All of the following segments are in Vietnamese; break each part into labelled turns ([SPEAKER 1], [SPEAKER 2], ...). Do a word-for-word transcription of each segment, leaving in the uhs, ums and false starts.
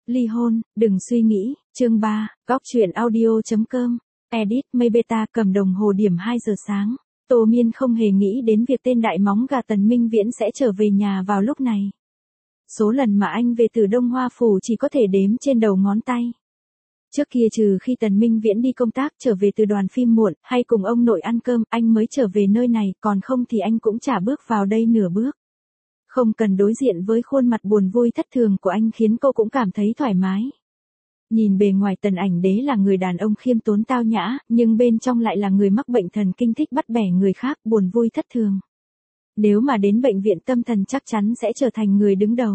[SPEAKER 1] Ly hôn, đừng suy nghĩ, chương ba, góc truyện audio.com, edit, mây beta cầm đồng hồ điểm hai giờ sáng. Tô Miên không hề nghĩ đến việc tên đại móng gà Tần Minh Viễn sẽ trở về nhà vào lúc này. Số lần mà anh về từ Đông Hoa Phủ chỉ có thể đếm trên đầu ngón tay. Trước kia trừ khi Tần Minh Viễn đi công tác trở về từ đoàn phim muộn, hay cùng ông nội ăn cơm, anh mới trở về nơi này, còn không thì anh cũng chả bước vào đây nửa bước. Không cần đối diện với khuôn mặt buồn vui thất thường của anh khiến cô cũng cảm thấy thoải mái. Nhìn bề ngoài Tần Ảnh Đế là người đàn ông khiêm tốn tao nhã, nhưng bên trong lại là người mắc bệnh thần kinh thích bắt bẻ người khác, buồn vui thất thường. Nếu mà đến bệnh viện tâm thần chắc chắn sẽ trở thành người đứng đầu.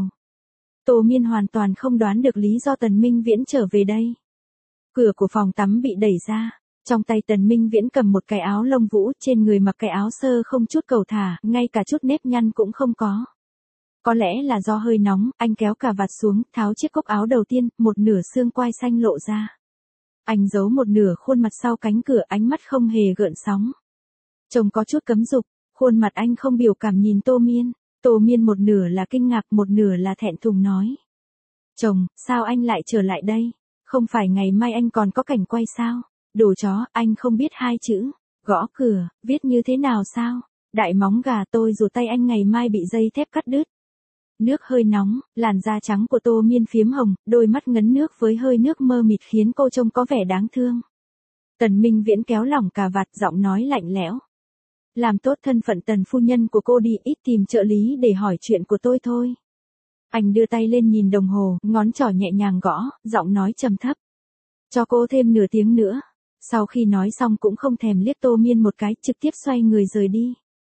[SPEAKER 1] Tô Miên hoàn toàn không đoán được lý do Tần Minh Viễn trở về đây. Cửa của phòng tắm bị đẩy ra, trong tay Tần Minh Viễn cầm một cái áo lông vũ, trên người mặc cái áo sơ không chút cầu thả, ngay cả chút nếp nhăn cũng không có. Có lẽ là do hơi nóng, anh kéo cà vạt xuống, tháo chiếc cúc áo đầu tiên, một nửa xương quai xanh lộ ra. Anh giấu một nửa khuôn mặt sau cánh cửa, ánh mắt không hề gợn sóng. Trông có chút cấm dục, khuôn mặt anh không biểu cảm nhìn Tô Miên. Tô Miên một nửa là kinh ngạc, một nửa là thẹn thùng nói. Chồng, sao anh lại trở lại đây? Không phải ngày mai anh còn có cảnh quay sao? Đồ chó, anh không biết hai chữ. Gõ cửa, viết như thế nào sao? Đại móng gà tôi rủ tay anh ngày mai bị dây thép cắt đứt. Nước hơi nóng, làn da trắng của Tô Miên phiếm hồng, đôi mắt ngấn nước với hơi nước mơ mịt khiến cô trông có vẻ đáng thương. Tần Minh Viễn kéo lỏng cà vạt, giọng nói lạnh lẽo. Làm tốt thân phận Tần phu nhân của cô đi, ít tìm trợ lý để hỏi chuyện của tôi thôi. Anh đưa tay lên nhìn đồng hồ, ngón trỏ nhẹ nhàng gõ, giọng nói trầm thấp. Cho cô thêm nửa tiếng nữa. Sau khi nói xong cũng không thèm liếc Tô Miên một cái, trực tiếp xoay người rời đi.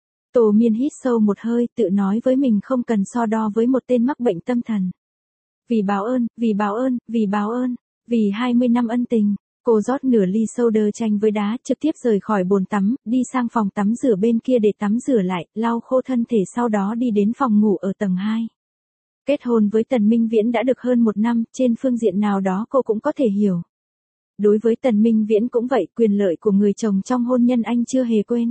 [SPEAKER 1] Tô Miên hít sâu một hơi, tự nói với mình không cần so đo với một tên mắc bệnh tâm thần. Vì báo ơn, vì báo ơn, vì báo ơn, vì hai mươi năm ân tình, cô rót nửa ly soda chanh với đá, trực tiếp rời khỏi bồn tắm, đi sang phòng tắm rửa bên kia để tắm rửa lại, lau khô thân thể, sau đó đi đến phòng ngủ ở tầng hai. Kết hôn với Tần Minh Viễn đã được hơn một năm, trên phương diện nào đó cô cũng có thể hiểu. Đối với Tần Minh Viễn cũng vậy, quyền lợi của người chồng trong hôn nhân anh chưa hề quên.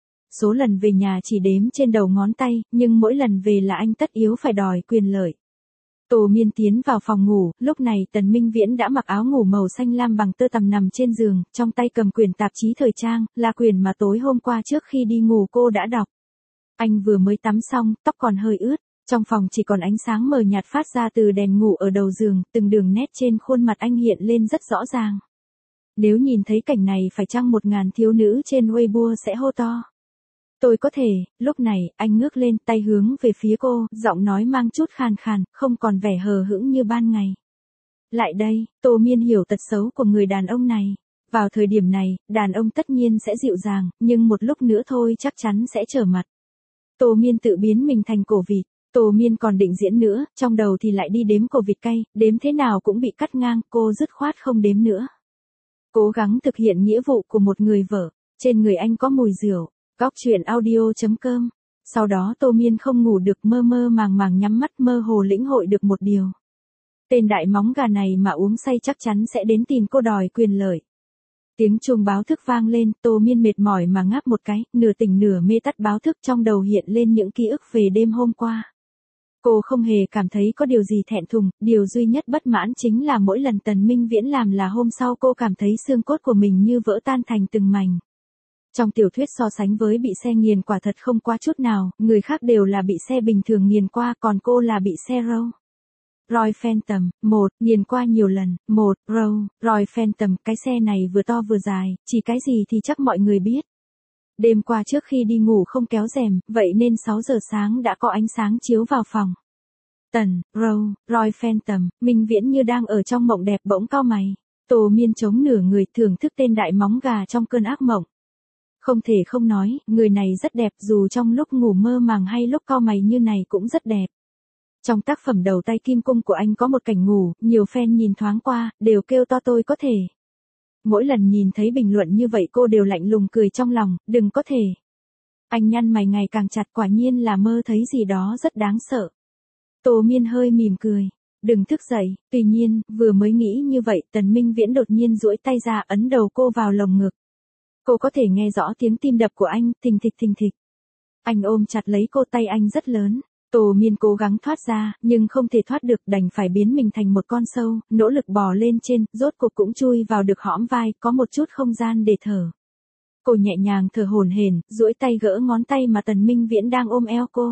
[SPEAKER 1] Số lần về nhà chỉ đếm trên đầu ngón tay, nhưng mỗi lần về là anh tất yếu phải đòi quyền lợi. Tô Miên tiến vào phòng ngủ, lúc này Tần Minh Viễn đã mặc áo ngủ màu xanh lam bằng tơ tằm nằm trên giường, trong tay cầm quyển tạp chí thời trang, là quyển mà tối hôm qua trước khi đi ngủ cô đã đọc. Anh vừa mới tắm xong, tóc còn hơi ướt, trong phòng chỉ còn ánh sáng mờ nhạt phát ra từ đèn ngủ ở đầu giường, từng đường nét trên khuôn mặt anh hiện lên rất rõ ràng. Nếu nhìn thấy cảnh này phải chăng một ngàn thiếu nữ trên Weibo sẽ hô to. Tôi có thể, lúc này, anh ngước lên, tay hướng về phía cô, giọng nói mang chút khàn khàn, không còn vẻ hờ hững như ban ngày. Lại đây, Tô Miên hiểu tật xấu của người đàn ông này. Vào thời điểm này, đàn ông tất nhiên sẽ dịu dàng, nhưng một lúc nữa thôi chắc chắn sẽ trở mặt. Tô Miên tự biến mình thành cổ vịt. Tô Miên còn định diễn nữa, trong đầu thì lại đi đếm cổ vịt cay, đếm thế nào cũng bị cắt ngang, cô dứt khoát không đếm nữa. Cố gắng thực hiện nghĩa vụ của một người vợ, trên người anh có mùi rượu. Góc truyện audio.com. Sau đó Tô Miên không ngủ được, mơ mơ màng màng nhắm mắt, mơ hồ lĩnh hội được một điều. Tên đại móng gà này mà uống say chắc chắn sẽ đến tìm cô đòi quyền lợi. Tiếng chuông báo thức vang lên, Tô Miên mệt mỏi mà ngáp một cái, nửa tỉnh nửa mê tắt báo thức, trong đầu hiện lên những ký ức về đêm hôm qua. Cô không hề cảm thấy có điều gì thẹn thùng, điều duy nhất bất mãn chính là mỗi lần Tần Minh Viễn làm là hôm sau cô cảm thấy xương cốt của mình như vỡ tan thành từng mảnh. Trong tiểu thuyết so sánh với bị xe nghiền quả thật không qua chút nào, người khác đều là bị xe bình thường nghiền qua, còn cô là bị xe Rolls Royce Phantom, một, nghiền qua nhiều lần, một, Rolls Royce Phantom, cái xe này vừa to vừa dài, chỉ cái gì thì chắc mọi người biết. Đêm qua trước khi đi ngủ không kéo rèm, vậy nên sáu giờ sáng đã có ánh sáng chiếu vào phòng. Tần, Rolls Royce Phantom, Minh Viễn như đang ở trong mộng đẹp bỗng cau mày. Tô Miên chống nửa người thưởng thức tên đại móng gà trong cơn ác mộng. Không thể không nói, người này rất đẹp, dù trong lúc ngủ mơ màng hay lúc cau mày như này cũng rất đẹp. Trong tác phẩm Đầu tay kim cung của anh có một cảnh ngủ, nhiều fan nhìn thoáng qua, đều kêu to tôi có thể. Mỗi lần nhìn thấy bình luận như vậy cô đều lạnh lùng cười trong lòng, đừng có thể. Anh nhăn mày ngày càng chặt, quả nhiên là mơ thấy gì đó rất đáng sợ. Tô Miên hơi mỉm cười. Đừng thức dậy, tuy nhiên, vừa mới nghĩ như vậy, Tần Minh Viễn đột nhiên duỗi tay ra ấn đầu cô vào lồng ngực. Cô có thể nghe rõ tiếng tim đập của anh, thình thịch thình thịch. Anh ôm chặt lấy cô, tay anh rất lớn. Tô Miên cố gắng thoát ra, nhưng không thể thoát được, đành phải biến mình thành một con sâu, nỗ lực bò lên trên, rốt cuộc cũng chui vào được hõm vai, có một chút không gian để thở. Cô nhẹ nhàng thở hổn hển, duỗi tay gỡ ngón tay mà Tần Minh Viễn đang ôm eo cô.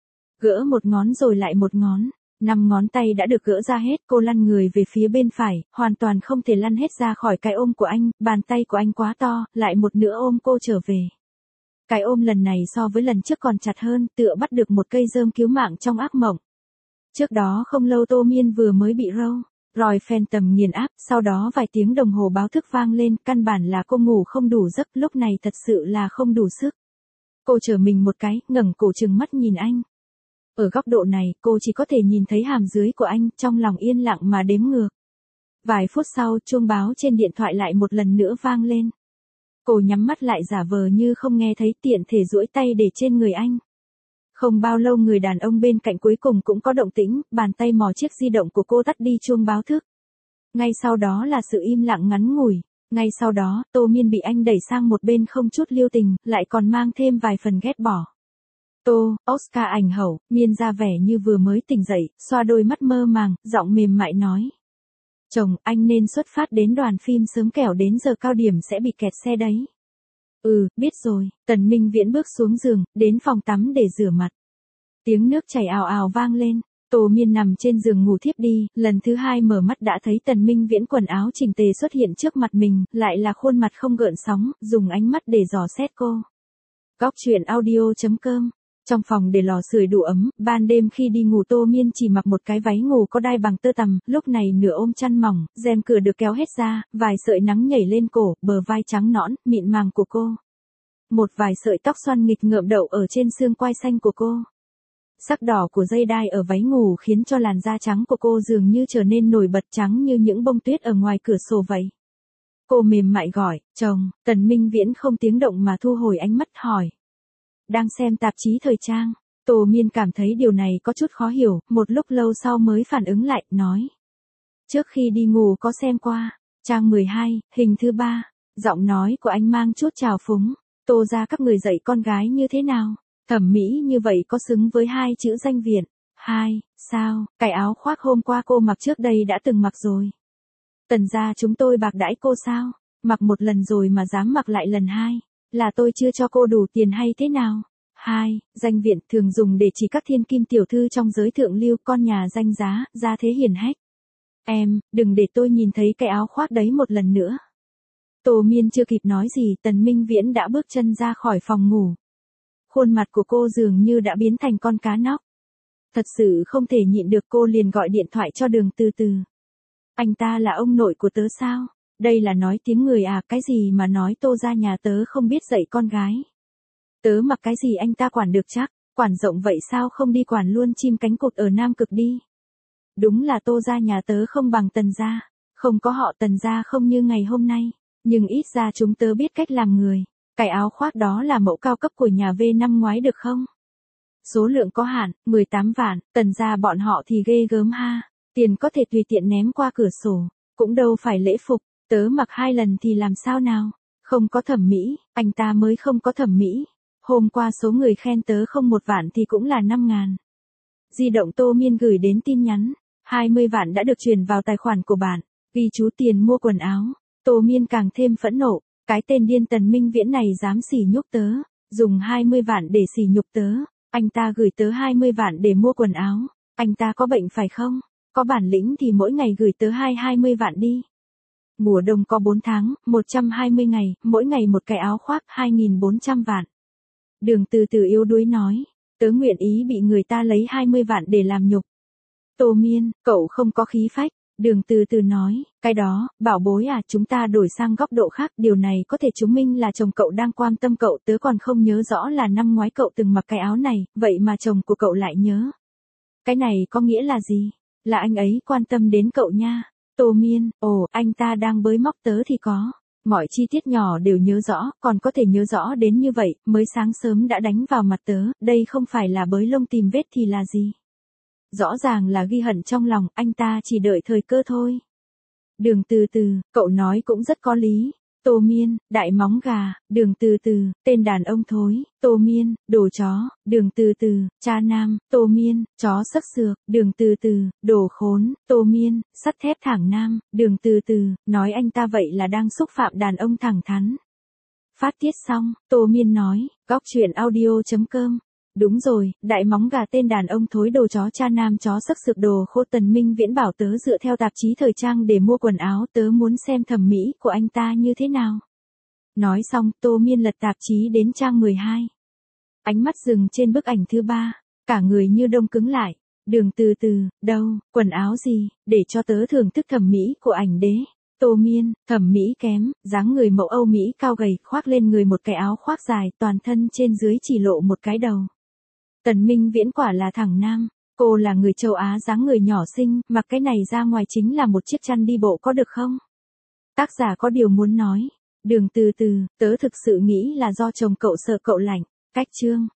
[SPEAKER 1] Gỡ một ngón rồi lại một ngón, năm ngón tay đã được gỡ ra hết, cô lăn người về phía bên phải, hoàn toàn không thể lăn hết ra khỏi cái ôm của anh, bàn tay của anh quá to, lại một nữa ôm cô trở về. Cái ôm lần này so với lần trước còn chặt hơn, tựa bắt được một cây rơm cứu mạng trong ác mộng. Trước đó không lâu Tô Miên vừa mới bị râu Roy Phantom nghiền áp, sau đó vài tiếng đồng hồ báo thức vang lên, căn bản là cô ngủ không đủ giấc, lúc này thật sự là không đủ sức. Cô trở mình một cái, ngẩng cổ trừng mắt nhìn anh. Ở góc độ này, cô chỉ có thể nhìn thấy hàm dưới của anh, trong lòng yên lặng mà đếm ngược. Vài phút sau, chuông báo trên điện thoại lại một lần nữa vang lên. Cô nhắm mắt lại giả vờ như không nghe thấy, tiện thể duỗi tay để trên người anh. Không bao lâu người đàn ông bên cạnh cuối cùng cũng có động tĩnh, bàn tay mò chiếc di động của cô tắt đi chuông báo thức. Ngay sau đó là sự im lặng ngắn ngủi. Ngay sau đó, Tô Miên bị anh đẩy sang một bên không chút lưu tình, lại còn mang thêm vài phần ghét bỏ. Tô, Oscar ảnh hậu, Miên ra vẻ như vừa mới tỉnh dậy, xoa đôi mắt mơ màng, giọng mềm mại nói. Chồng, anh nên xuất phát đến đoàn phim sớm kẻo đến giờ cao điểm sẽ bị kẹt xe đấy. Ừ, biết rồi, Tần Minh Viễn bước xuống giường, đến phòng tắm để rửa mặt. Tiếng nước chảy ào ào vang lên, Tô Miên nằm trên giường ngủ thiếp đi, lần thứ hai mở mắt đã thấy Tần Minh Viễn quần áo chỉnh tề xuất hiện trước mặt mình, lại là khuôn mặt không gợn sóng, dùng ánh mắt để dò xét cô. Góc truyện audio chấm com. Trong phòng để lò sưởi đủ ấm, ban đêm khi đi ngủ Tô Miên chỉ mặc một cái váy ngủ có đai bằng tơ tằm, lúc này nửa ôm chăn mỏng, rèm cửa được kéo hết ra, vài sợi nắng nhảy lên cổ, bờ vai trắng nõn, mịn màng của cô. Một vài sợi tóc xoăn nghịch ngợm đậu ở trên xương quai xanh của cô. Sắc đỏ của dây đai ở váy ngủ khiến cho làn da trắng của cô dường như trở nên nổi bật, trắng như những bông tuyết ở ngoài cửa sổ vậy. Cô mềm mại gọi, chồng. Tần Minh Viễn không tiếng động mà thu hồi ánh mắt hỏi. Đang xem tạp chí thời trang. Tô Miên cảm thấy điều này có chút khó hiểu, một lúc lâu sau mới phản ứng lại, nói. Trước khi đi ngủ có xem qua. Trang mười hai, hình thứ ba. Giọng nói của anh mang chút trào phúng. Tô ra các người dạy con gái như thế nào? Thẩm mỹ như vậy có xứng với hai chữ danh viện? Hai, sao, cái áo khoác hôm qua cô mặc trước đây đã từng mặc rồi. Tần gia chúng tôi bạc đãi cô sao? Mặc một lần rồi mà dám mặc lại lần hai. Là tôi chưa cho cô đủ tiền hay thế nào? Hai, danh viện thường dùng để chỉ các thiên kim tiểu thư trong giới thượng lưu, con nhà danh giá, gia thế hiển hách. Em, đừng để tôi nhìn thấy cái áo khoác đấy một lần nữa. Tô Miên chưa kịp nói gì, Tần Minh Viễn đã bước chân ra khỏi phòng ngủ. Khuôn mặt của cô dường như đã biến thành con cá nóc. Thật sự không thể nhịn được, cô liền gọi điện thoại cho Đường Từ Từ. Anh ta là ông nội của tớ sao? Đây là nói tiếng người à, cái gì mà nói Tô ra nhà tớ không biết dạy con gái. Tớ mặc cái gì anh ta quản được chắc, quản rộng vậy sao không đi quản luôn chim cánh cụt ở Nam Cực đi. Đúng là Tô ra nhà tớ không bằng Tần gia, không có họ Tần gia không như ngày hôm nay, nhưng ít ra chúng tớ biết cách làm người. Cái áo khoác đó là mẫu cao cấp của nhà V năm ngoái được không? Số lượng có hạn, mười tám vạn, Tần gia bọn họ thì ghê gớm ha, tiền có thể tùy tiện ném qua cửa sổ, cũng đâu phải lễ phục. Tớ mặc hai lần thì làm sao nào? Không có thẩm mỹ, anh ta mới không có thẩm mỹ. Hôm qua số người khen tớ không một vạn thì cũng là năm ngàn. Di động Tô Miên gửi đến tin nhắn. hai mươi vạn đã được chuyển vào tài khoản của bạn. Ghi chú tiền mua quần áo. Tô Miên càng thêm phẫn nộ. Cái tên điên Tần Minh Viễn này dám sỉ nhục tớ. Dùng hai mươi vạn để sỉ nhục tớ. Anh ta gửi tớ hai mươi vạn để mua quần áo. Anh ta có bệnh phải không? Có bản lĩnh thì mỗi ngày gửi tớ hai hai mươi vạn đi. Mùa đông có bốn tháng, một trăm hai mươi ngày, mỗi ngày một cái áo khoác, hai nghìn bốn trăm vạn. Đường Từ Từ yếu đuối nói, tớ nguyện ý bị người ta lấy hai mươi vạn để làm nhục. Tô Miên, cậu không có khí phách. Đường Từ Từ nói, cái đó, bảo bối à, chúng ta đổi sang góc độ khác, điều này có thể chứng minh là chồng cậu đang quan tâm cậu, tớ còn không nhớ rõ là năm ngoái cậu từng mặc cái áo này, vậy mà chồng của cậu lại nhớ. Cái này có nghĩa là gì? Là anh ấy quan tâm đến cậu nha. Tô Miên, ồ, anh ta đang bới móc tớ thì có. Mọi chi tiết nhỏ đều nhớ rõ, còn có thể nhớ rõ đến như vậy, mới sáng sớm đã đánh vào mặt tớ, đây không phải là bới lông tìm vết thì là gì? Rõ ràng là ghi hận trong lòng, anh ta chỉ đợi thời cơ thôi. Đường Từ Từ, cậu nói cũng rất có lý. Tô Miên, đại móng gà, đường từ từ, tên đàn ông thối, Tô Miên, đồ chó, đường từ từ, cha nam, Tô Miên, chó sắc sược, đường từ từ, đồ khốn, Tô Miên, sắt thép thẳng nam, đường từ từ, nói anh ta vậy là đang xúc phạm đàn ông thẳng thắn. Phát tiết xong, Tô Miên nói, góc chuyện audio.com. Đúng rồi, đại móng gà tên đàn ông thối đồ chó cha nam chó sắc sược đồ khô Tần Minh Viễn bảo tớ dựa theo tạp chí thời trang để mua quần áo, tớ muốn xem thẩm mỹ của anh ta như thế nào. Nói xong, Tô Miên lật tạp chí đến trang mười hai. Ánh mắt dừng trên bức ảnh thứ ba, cả người như đông cứng lại. Đường từ từ, đâu, quần áo gì, để cho tớ thưởng thức thẩm mỹ của ảnh đế. Tô Miên, thẩm mỹ kém, dáng người mẫu Âu Mỹ cao gầy, khoác lên người một cái áo khoác dài, toàn thân trên dưới chỉ lộ một cái đầu. Tần Minh Viễn quả là thẳng nam, cô là người châu Á dáng người nhỏ xinh, mặc cái này ra ngoài chính là một chiếc chăn đi bộ có được không? Tác giả có điều muốn nói, đường từ từ, tớ thực sự nghĩ là do chồng cậu sợ cậu lạnh, cách chương.